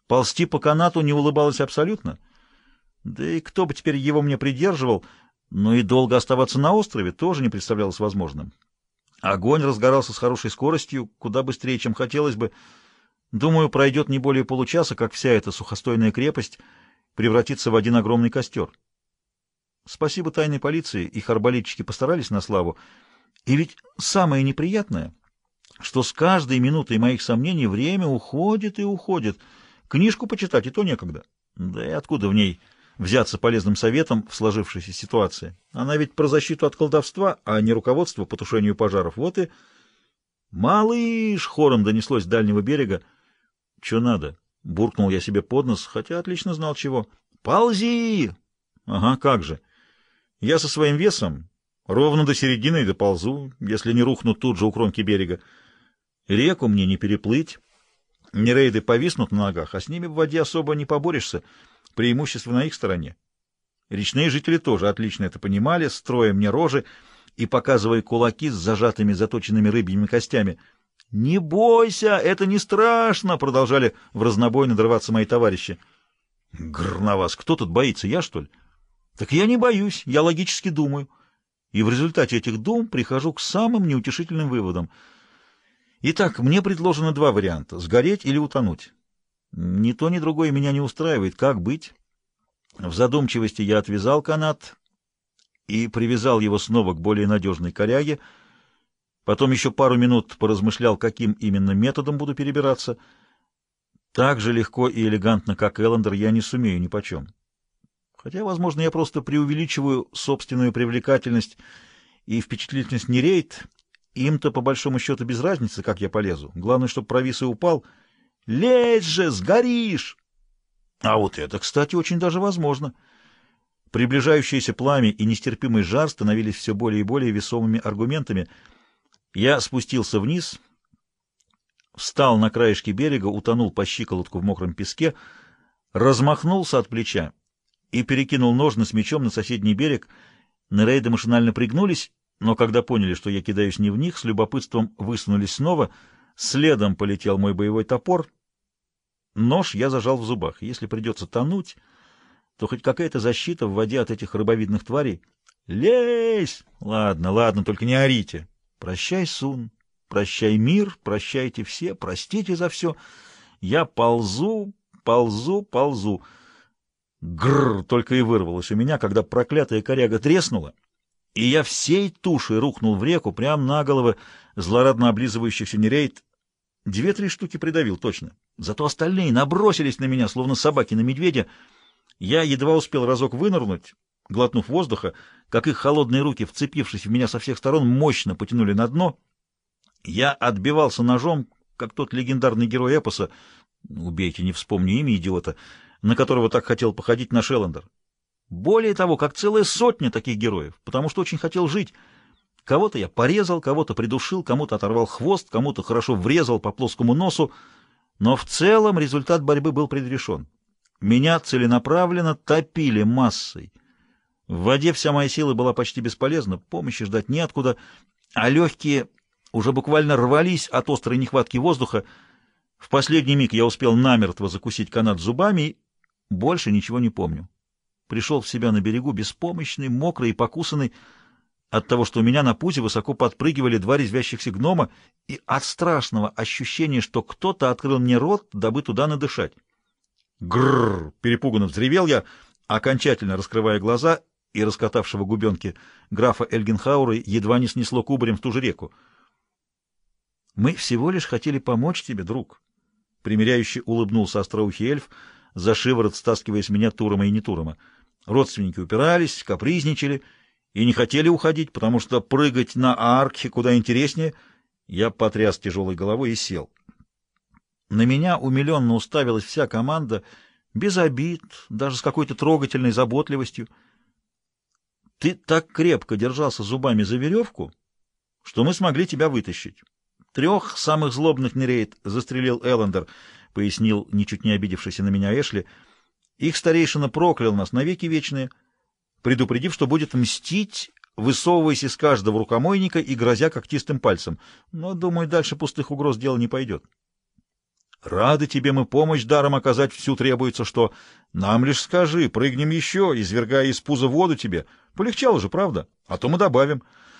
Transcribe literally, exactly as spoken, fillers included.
Ползти по канату не улыбалось абсолютно. Да и кто бы теперь его мне придерживал, но и долго оставаться на острове тоже не представлялось возможным. Огонь разгорался с хорошей скоростью, куда быстрее, чем хотелось бы. Думаю, пройдет не более получаса, как вся эта сухостойная крепость превратится в один огромный костер. Спасибо тайной полиции, их арбалетчики постарались на славу. И ведь самое неприятное, что с каждой минутой моих сомнений время уходит и уходит. Книжку почитать и то некогда. Да и откуда в ней взяться полезным советом в сложившейся ситуации? Она ведь про защиту от колдовства, а не руководство по тушению пожаров. Вот и... «Малыш!» — хором донеслось с дальнего берега. «Че надо?» — буркнул я себе под нос, хотя отлично знал чего. «Ползи!» «Ага, как же!» Я со своим весом ровно до середины и доползу, если не рухну тут же у кромки берега. Реку мне не переплыть. Нерейды повиснут на ногах, а с ними в воде особо не поборешься. Преимущество на их стороне. Речные жители тоже отлично это понимали, строя мне рожи и показывая кулаки с зажатыми заточенными рыбьими костями. «Не бойся, это не страшно!» — продолжали в разнобой надрываться мои товарищи. «Грр на вас! Кто тут боится? Я, что ли?» «Так я не боюсь, я логически думаю. И в результате этих дум прихожу к самым неутешительным выводам. Итак, мне предложено два варианта — сгореть или утонуть. Ни то, ни другое меня не устраивает. Как быть?» В задумчивости я отвязал канат и привязал его снова к более надежной коряге. Потом еще пару минут поразмышлял, каким именно методом буду перебираться. Так же легко и элегантно, как Эллендер, я не сумею нипочем. Хотя, возможно, я просто преувеличиваю собственную привлекательность и впечатлительность Нерейд. Им-то, по большому счету, без разницы, как я полезу. Главное, чтобы провис и упал. «Лезь же, сгоришь!» А вот это, кстати, очень даже возможно. Приближающееся пламя и нестерпимый жар становились все более и более весомыми аргументами. Я спустился вниз, встал на краешке берега, утонул по щиколотку в мокром песке, размахнулся от плеча и перекинул ножны с мечом на соседний берег. Нерейды машинально пригнулись, но когда поняли, что я кидаюсь не в них, с любопытством высунулись снова. Следом полетел мой боевой топор. Нож я зажал в зубах. Если придется тонуть, то хоть какая-то защита в воде от этих рыбовидных тварей. «Лезь!» «Ладно, ладно, только не орите!» «Прощай, Сун! Прощай, мир! Прощайте все! Простите за все! Я ползу, ползу, ползу!» Гррр! Только и вырвалось у меня, когда проклятая коряга треснула, и я всей тушей рухнул в реку прямо на головы злорадно облизывающихся нерейд. Две-три штуки придавил, точно. Зато остальные набросились на меня, словно собаки на медведя. Я едва успел разок вынырнуть, глотнув воздуха, как их холодные руки, вцепившись в меня со всех сторон, мощно потянули на дно. Я отбивался ножом, как тот легендарный герой эпоса, убейте, не вспомню имя идиота, на которого так хотел походить наш Эллендер. Более того, как целая сотня таких героев, потому что очень хотел жить. Кого-то я порезал, кого-то придушил, кому-то оторвал хвост, кому-то хорошо врезал по плоскому носу, но в целом результат борьбы был предрешен. Меня целенаправленно топили массой. В воде вся моя сила была почти бесполезна, помощи ждать неоткуда, а легкие уже буквально рвались от острой нехватки воздуха. В последний миг я успел намертво закусить канат зубами и больше ничего не помню. Пришел в себя на берегу беспомощный, мокрый и покусанный от того, что у меня на пузе высоко подпрыгивали два резвящихся гнома, и от страшного ощущения, что кто-то открыл мне рот, дабы туда надышать. Грррр! Перепуганно взревел я, окончательно раскрывая глаза, и раскатавшего губенки графа Эльгенхаура едва не снесло кубарем в ту же реку. «Мы всего лишь хотели помочь тебе, друг», — примиряюще улыбнулся остроухий эльф, за шиворот стаскивая с меня Турома и не Турома. Родственники упирались, капризничали и не хотели уходить, потому что прыгать на Ааркхе куда интереснее. Я потряс тяжелой головой и сел. На меня умиленно уставилась вся команда, без обид, даже с какой-то трогательной заботливостью. «Ты так крепко держался зубами за веревку, что мы смогли тебя вытащить. Трех самых злобных нерейд застрелил Эллендер», — пояснил ничуть не обидевшийся на меня Эшли. «Их старейшина проклял нас навеки вечные, предупредив, что будет мстить, высовываясь из каждого рукомойника и грозя когтистым пальцем. Но, думаю, дальше пустых угроз дело не пойдет». Рады тебе мы помощь даром оказать всю требуется, что нам лишь скажи, прыгнем еще, извергая из пуза воду тебе. Полегчало же, правда? А то мы добавим.